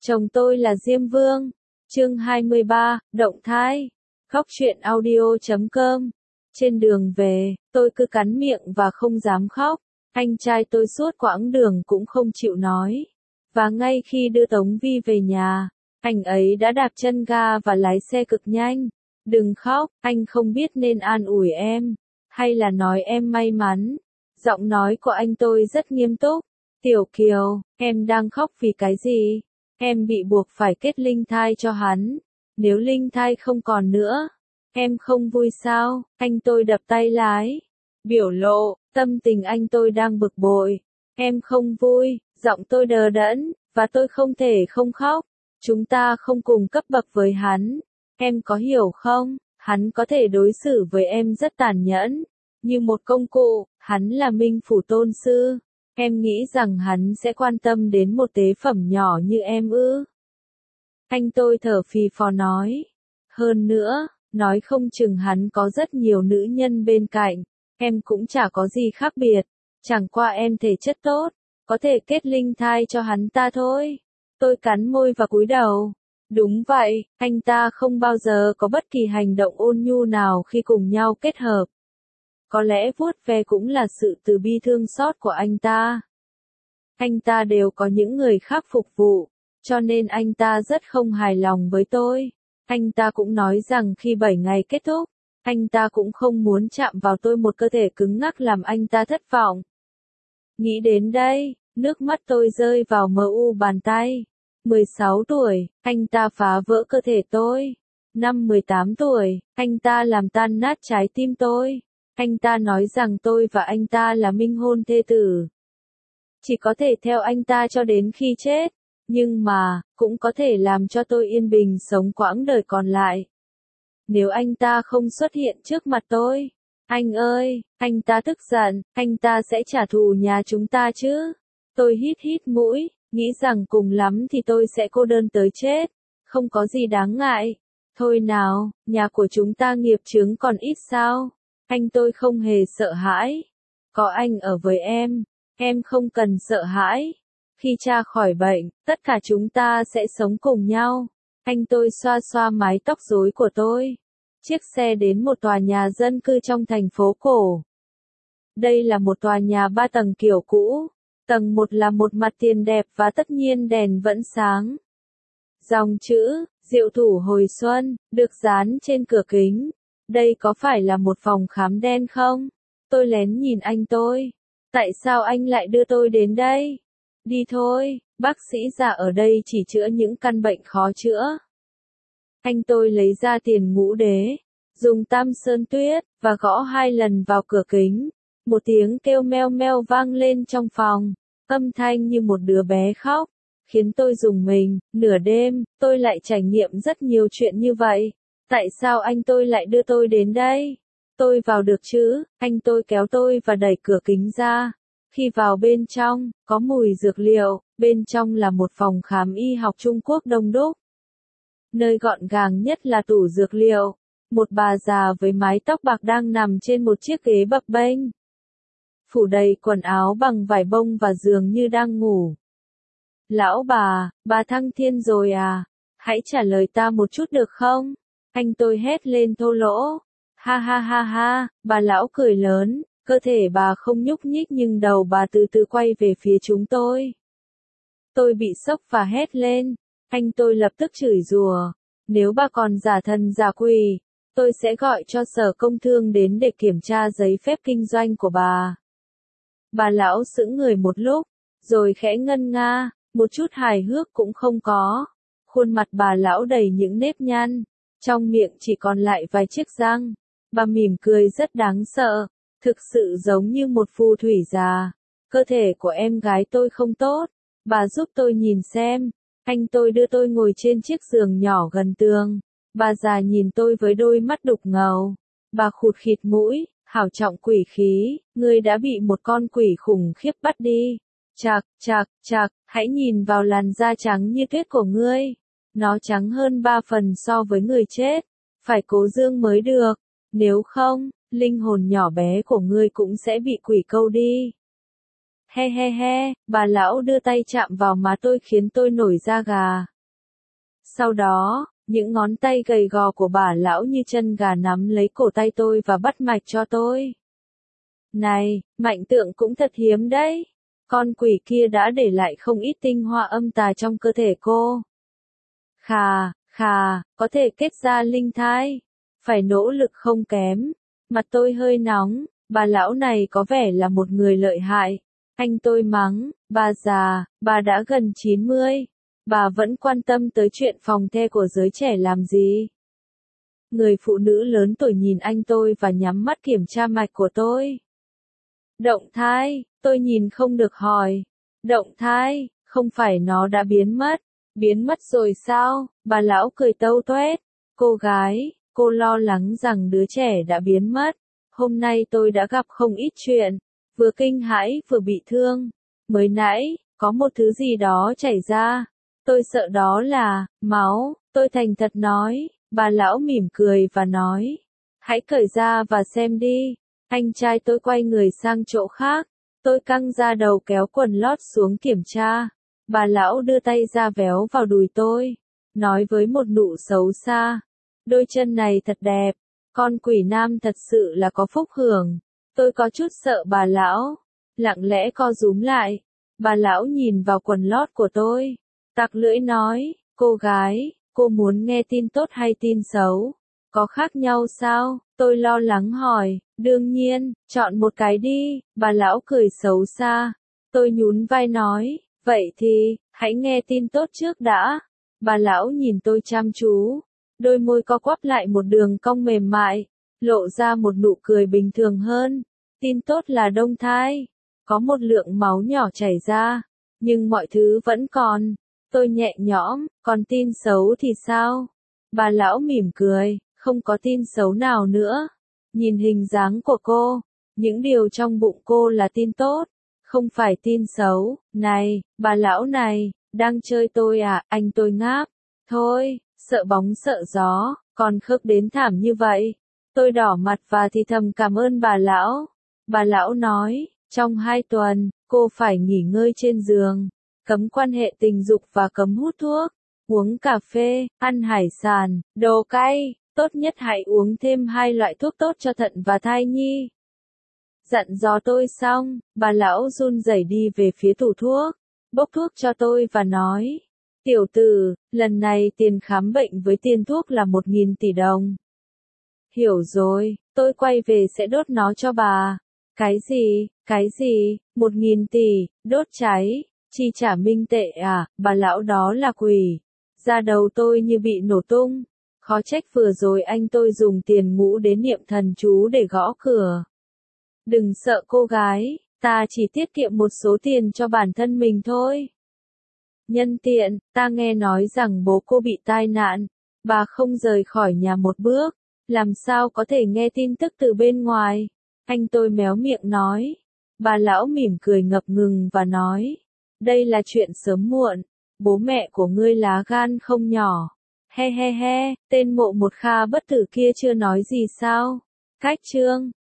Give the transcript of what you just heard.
Chồng tôi là Diêm Vương. Chương 23, động thai. Khóc chuyện audio.com. Trên đường về, tôi cứ cắn miệng và không dám khóc. Anh trai tôi suốt quãng đường cũng không chịu nói. Và ngay khi đưa Tống Vi về nhà, anh ấy đã đạp chân ga và lái xe cực nhanh. Đừng khóc, anh không biết nên an ủi em, hay là nói em may mắn. Giọng nói của anh tôi rất nghiêm túc. Tiểu Kiều, em đang khóc vì cái gì? Em bị buộc phải kết linh thai cho hắn. Nếu linh thai không còn nữa, em không vui sao? Anh tôi đập tay lái. Biểu lộ, tâm tình anh tôi đang bực bội. Em không vui, giọng tôi đờ đẫn, và tôi không thể không khóc. Chúng ta không cùng cấp bậc với hắn. Em có hiểu không? Hắn có thể đối xử với em rất tàn nhẫn. Như một công cụ, hắn là Minh Phủ Tôn Sư. Em nghĩ rằng hắn sẽ quan tâm đến một tế phẩm nhỏ như em ư? Anh tôi thở phì phò nói. Hơn nữa, nói không chừng hắn có rất nhiều nữ nhân bên cạnh. Em cũng chả có gì khác biệt. Chẳng qua em thể chất tốt, có thể kết linh thai cho hắn ta thôi. Tôi cắn môi và cúi đầu. Đúng vậy, anh ta không bao giờ có bất kỳ hành động ôn nhu nào khi cùng nhau kết hợp. Có lẽ vuốt ve cũng là sự từ bi thương xót của anh ta. Anh ta đều có những người khác phục vụ, cho nên anh ta rất không hài lòng với tôi. Anh ta cũng nói rằng khi 7 ngày kết thúc, anh ta cũng không muốn chạm vào tôi, một cơ thể cứng ngắc làm anh ta thất vọng. Nghĩ đến đây, nước mắt tôi rơi vào mu bàn tay. 16 tuổi, anh ta phá vỡ cơ thể tôi. Năm 18 tuổi, anh ta làm tan nát trái tim tôi. Anh ta nói rằng tôi và anh ta là minh hôn thê tử. Chỉ có thể theo anh ta cho đến khi chết, nhưng mà, cũng có thể làm cho tôi yên bình sống quãng đời còn lại. Nếu anh ta không xuất hiện trước mặt tôi, anh ơi, anh ta tức giận, anh ta sẽ trả thù nhà chúng ta chứ. Tôi hít hít mũi, nghĩ rằng cùng lắm thì tôi sẽ cô đơn tới chết, không có gì đáng ngại. Thôi nào, nhà của chúng ta nghiệp chướng còn ít sao? Anh tôi không hề sợ hãi. Có anh ở với em không cần sợ hãi. Khi cha khỏi bệnh, tất cả chúng ta sẽ sống cùng nhau. Anh tôi xoa xoa mái tóc rối của tôi. Chiếc xe đến một tòa nhà dân cư trong thành phố cổ. Đây là một tòa nhà 3 tầng kiểu cũ. Tầng 1 là một mặt tiền đẹp và tất nhiên đèn vẫn sáng. Dòng chữ, Diệu Thủ Hồi Xuân, được dán trên cửa kính. Đây có phải là một phòng khám đen không? Tôi lén nhìn anh tôi. Tại sao anh lại đưa tôi đến đây? Đi thôi, bác sĩ già ở đây chỉ chữa những căn bệnh khó chữa. Anh tôi lấy ra tiền ngũ đế, dùng tam sơn tuyết, và gõ 2 lần vào cửa kính. Một tiếng kêu meo meo vang lên trong phòng, âm thanh như một đứa bé khóc, khiến tôi rùng mình. Nửa đêm, tôi lại trải nghiệm rất nhiều chuyện như vậy. Tại sao anh tôi lại đưa tôi đến đây? Tôi vào được chứ? Anh tôi kéo tôi và đẩy cửa kính ra. Khi vào bên trong, có mùi dược liệu, bên trong là một phòng khám y học Trung Quốc đông đúc. Nơi gọn gàng nhất là tủ dược liệu. Một bà già với mái tóc bạc đang nằm trên một chiếc ghế bập bênh. Phủ đầy quần áo bằng vải bông và dường như đang ngủ. Lão bà thăng thiên rồi à? Hãy trả lời ta một chút được không? Anh tôi hét lên thô lỗ. Ha ha ha ha, bà lão cười lớn, cơ thể bà không nhúc nhích nhưng đầu bà từ từ quay về phía chúng tôi. Tôi bị sốc và hét lên. Anh tôi lập tức chửi rủa. Nếu bà còn giả thần giả quỷ, tôi sẽ gọi cho Sở Công Thương đến để kiểm tra giấy phép kinh doanh của bà. Bà lão sững người một lúc, rồi khẽ ngân nga, một chút hài hước cũng không có. Khuôn mặt bà lão đầy những nếp nhăn, trong miệng chỉ còn lại vài chiếc răng. Bà mỉm cười rất đáng sợ, thực sự giống như một phù thủy già. Cơ thể của em gái tôi không tốt, bà giúp tôi nhìn xem. Anh tôi đưa tôi ngồi trên chiếc giường nhỏ gần tường. Bà già nhìn tôi với đôi mắt đục ngầu. Bà khụt khịt mũi, hảo trọng quỷ khí, ngươi đã bị một con quỷ khủng khiếp bắt đi. Chạc, chạc, chạc, hãy nhìn vào làn da trắng như tuyết của ngươi. Nó trắng hơn 3 phần so với người chết. Phải cố dương mới được. Nếu không, linh hồn nhỏ bé của ngươi cũng sẽ bị quỷ câu đi. He he he, bà lão đưa tay chạm vào má tôi khiến tôi nổi da gà. Sau đó, những ngón tay gầy gò của bà lão như chân gà nắm lấy cổ tay tôi và bắt mạch cho tôi. Này, Mạnh Tượng cũng thật hiếm đấy. Con quỷ kia đã để lại không ít tinh hoa âm tà trong cơ thể cô. Khà, có thể kết ra linh thai. Phải nỗ lực không kém. Mặt tôi hơi nóng, bà lão này có vẻ là một người lợi hại. Anh tôi mắng, bà già, bà đã gần 90. Bà vẫn quan tâm tới chuyện phòng the của giới trẻ làm gì? Người phụ nữ lớn tuổi nhìn anh tôi và nhắm mắt kiểm tra mạch của tôi. Động thai, tôi nhìn không được hỏi. Động thai, không phải nó đã biến mất. Biến mất rồi sao? Bà lão cười tâu toét. Cô gái, cô lo lắng rằng đứa trẻ đã biến mất. Hôm nay tôi đã gặp không ít chuyện. Vừa kinh hãi vừa bị thương. Mới nãy, có một thứ gì đó chảy ra. Tôi sợ đó là máu. Tôi thành thật nói. Bà lão mỉm cười và nói. Hãy cởi ra và xem đi. Anh trai tôi quay người sang chỗ khác. Tôi căng ra đầu kéo quần lót xuống kiểm tra. Bà lão đưa tay ra véo vào đùi tôi. Nói với một nụ xấu xa. Đôi chân này thật đẹp. Con quỷ nam thật sự là có phúc hưởng. Tôi có chút sợ bà lão. Lặng lẽ co rúm lại. Bà lão nhìn vào quần lót của tôi. Tặc lưỡi nói. Cô gái, cô muốn nghe tin tốt hay tin xấu? Có khác nhau sao? Tôi lo lắng hỏi. Đương nhiên, chọn một cái đi. Bà lão cười xấu xa. Tôi nhún vai nói. Vậy thì, hãy nghe tin tốt trước đã. Bà lão nhìn tôi chăm chú. Đôi môi co quắp lại một đường cong mềm mại. Lộ ra một nụ cười bình thường hơn. Tin tốt là đông thai. Có một lượng máu nhỏ chảy ra. Nhưng mọi thứ vẫn còn. Tôi nhẹ nhõm. Còn tin xấu thì sao? Bà lão mỉm cười. Không có tin xấu nào nữa. Nhìn hình dáng của cô. Những điều trong bụng cô là tin tốt. Không phải tin xấu. Này, bà lão này, đang chơi tôi à? Anh tôi ngáp. Thôi, sợ bóng sợ gió, còn khớp đến thảm như vậy. Tôi đỏ mặt và thì thầm cảm ơn bà lão. Bà lão nói, trong 2 tuần, cô phải nghỉ ngơi trên giường. Cấm quan hệ tình dục và cấm hút thuốc. Uống cà phê, ăn hải sản, đồ cay. Tốt nhất hãy uống thêm 2 loại thuốc tốt cho thận và thai nhi. Dặn dò tôi xong, bà lão run rẩy đi về phía tủ thuốc, bốc thuốc cho tôi và nói. Tiểu tử, lần này tiền khám bệnh với tiền thuốc là 1.000 tỷ đồng. Hiểu rồi, tôi quay về sẽ đốt nó cho bà. Cái gì, 1.000 tỷ, đốt cháy, chi trả minh tệ à? Bà lão đó là quỷ. Da đầu tôi như bị nổ tung. Khó trách vừa rồi anh tôi dùng tiền mũ đến niệm thần chú để gõ cửa. Đừng sợ cô gái, ta chỉ tiết kiệm một số tiền cho bản thân mình thôi. Nhân tiện, ta nghe nói rằng bố cô bị tai nạn, bà không rời khỏi nhà một bước, làm sao có thể nghe tin tức từ bên ngoài? Anh tôi méo miệng nói. Bà lão mỉm cười ngập ngừng và nói, đây là chuyện sớm muộn, bố mẹ của ngươi lá gan không nhỏ. He, tên Mộ Một Kha bất tử kia chưa nói gì sao? Cách chương